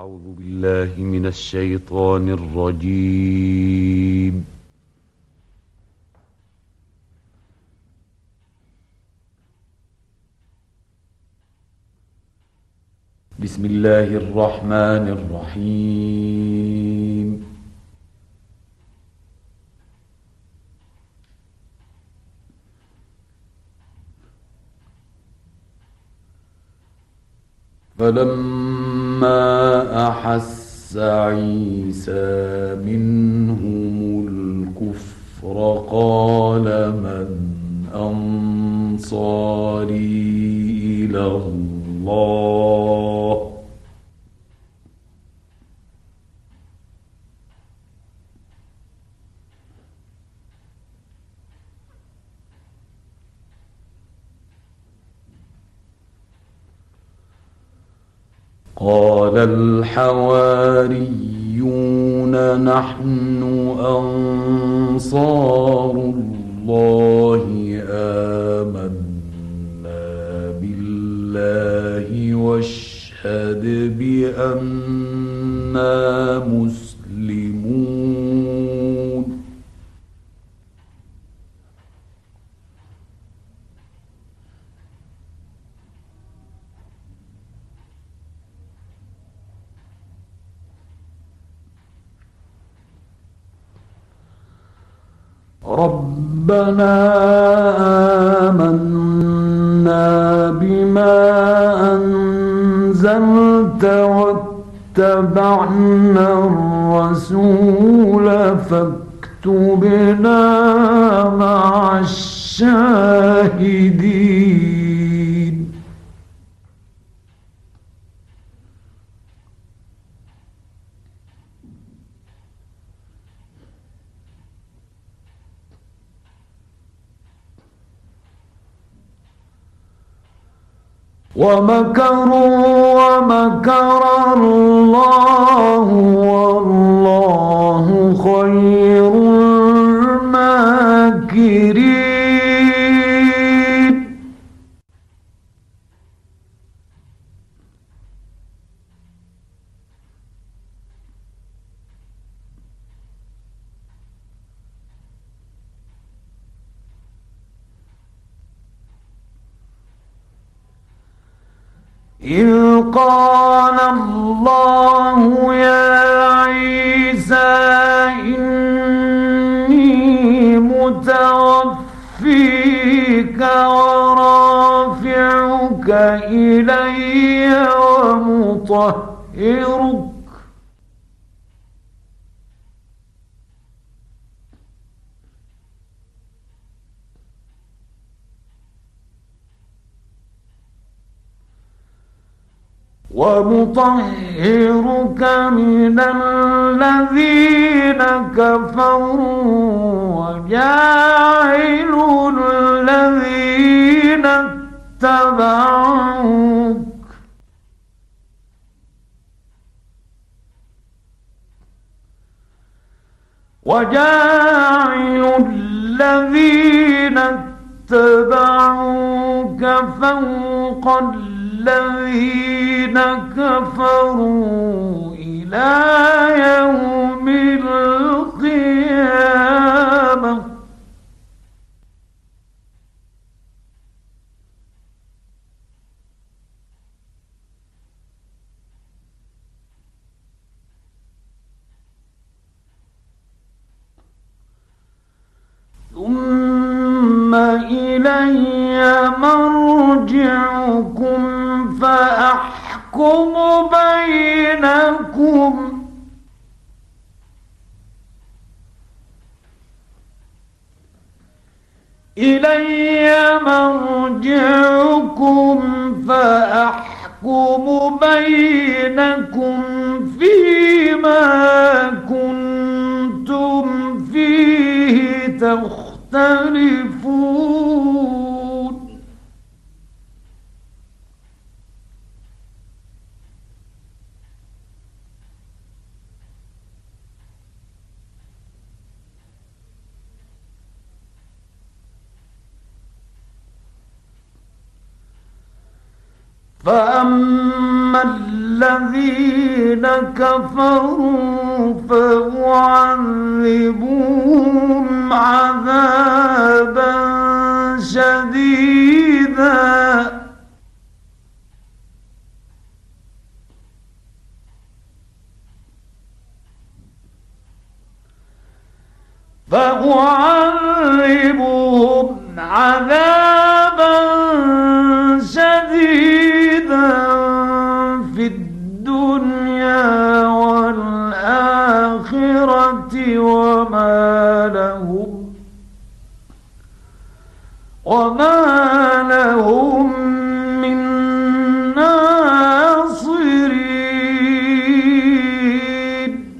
أعوذ بالله من الشيطان الرجيم. بسم الله الرحمن الرحيم. فلما أحس عيسى منهم الكفر قال من أنصاري إلى الله قال الحواريون نحن أنصار الله آمنا بالله واشهد بأننا مسلمون. ربنا آمنا بما أنزلت واتبعنا الرسول فاكتبنا مع الشاهدين. ومكروا ومكر الله والله خير الماكرين. إذ قال الله يا عيسى إني متوفيك ورافعك إلي ومطهرك من الذين كفروا وجاعل الذين اتبعوك فوق الذين كفروا إلى يوم القيامة. ثم إلي مرجعكم فأحكم بينكم فيما كنتم فيه تختلفون. فأما الذين كفروا فأعذبهم عذابا شديدا في الدنيا والآخرة وما لهم من ناصرين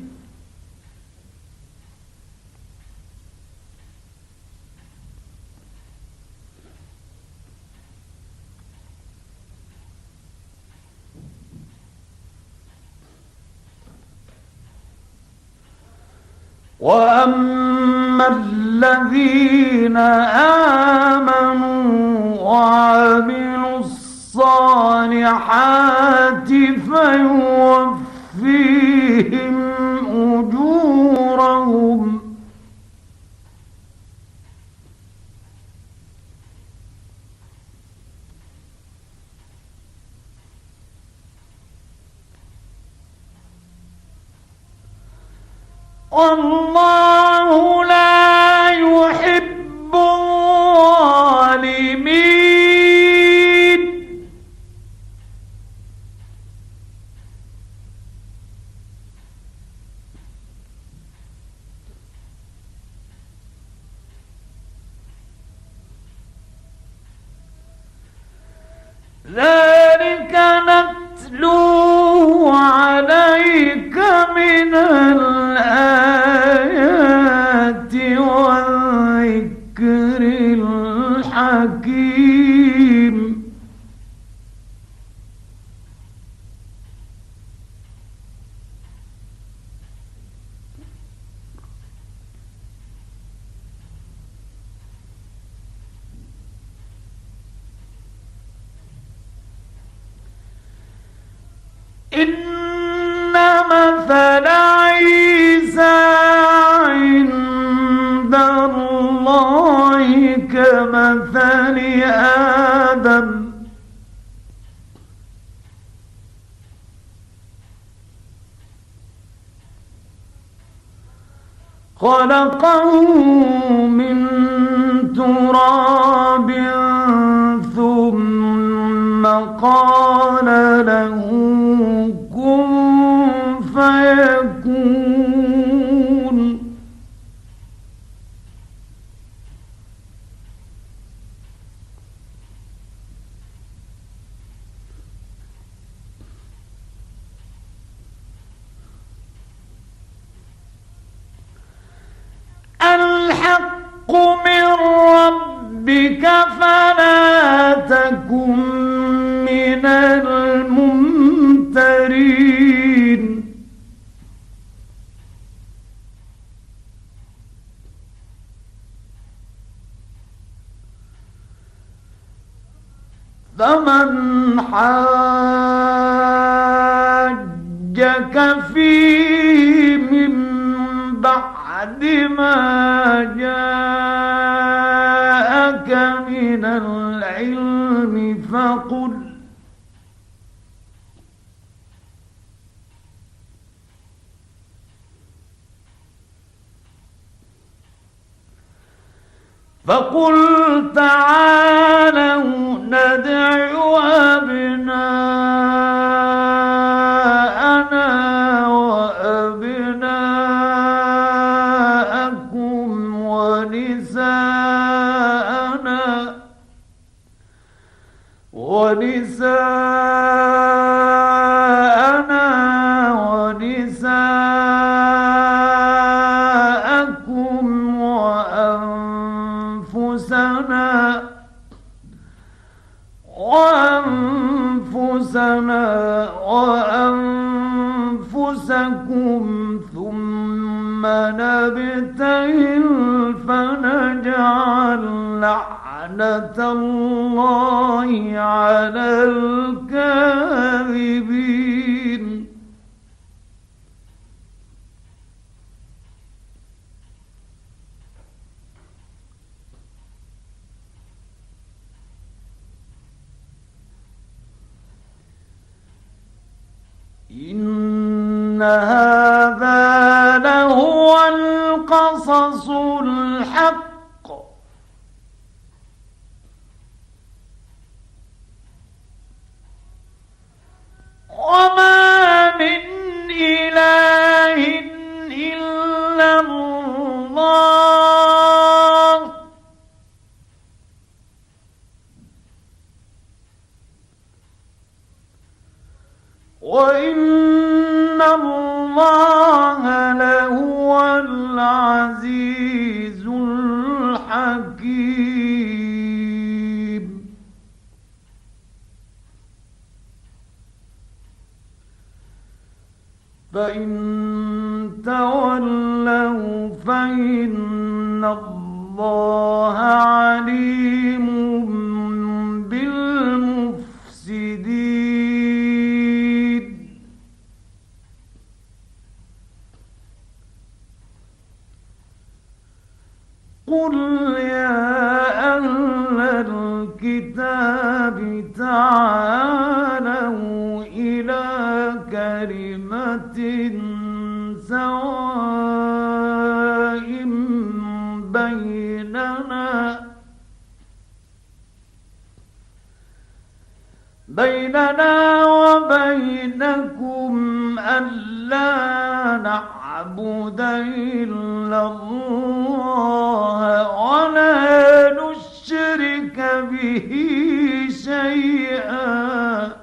وأما الذين آمنوا وعملوا الصالحات فيوفيهم أجورهم والله لا يحب الظالمين ذلك نتلوه عليك من الآيات والذكر الحكيم إن مثل عيسى عند الله كمثل آدم خلقه من تراب ثم قال له كن فيكون الحق من ربك فلا تكن من الممترين فمن حاجك فيه من بعد ما جاءك من العلم فقل تعالوا ندع أبناءنا وأبناءكم ونساءكم وأنفسكم ثم نبتهل فنجعل لعنة الله على الكاذبين هذا لهو القصص الحق وما من إله إلا الله وإن الله لهو العزيز الحكيم فإن تولوا فإن الله عليم بالمفسدين قل يا أهل الكتاب تعالوا إلى كلمة سواء بيننا وبينكم ألا نعبد إلا الله ولا نشرك به شيئا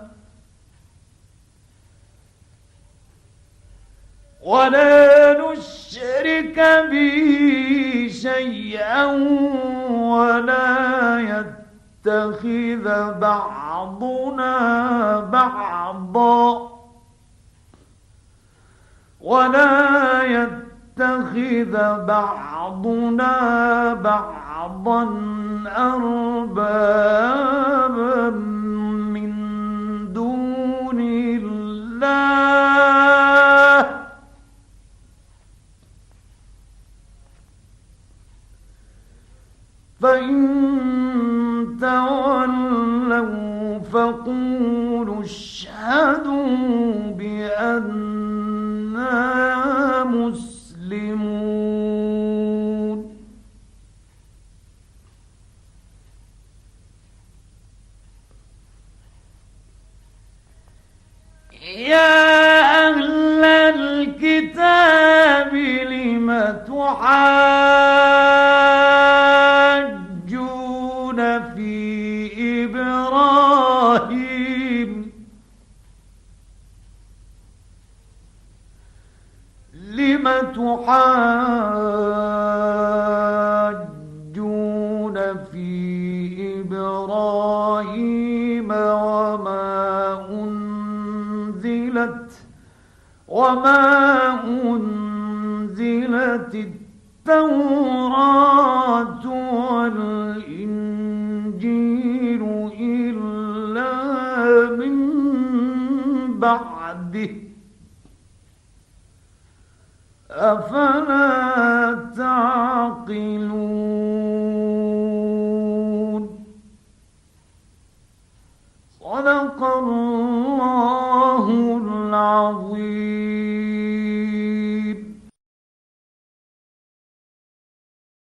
ولا يتخذ بعضنا بعضا أربابا من دون الله فإن تولوا فقولوا اشهدوا بأننا مسلمون يا أهل الكتاب لم تحاجون في إبراهيم وما أنزلت التوراة والإنجيل إلا من بعده أفلا تعقلون صدق الله العظيم.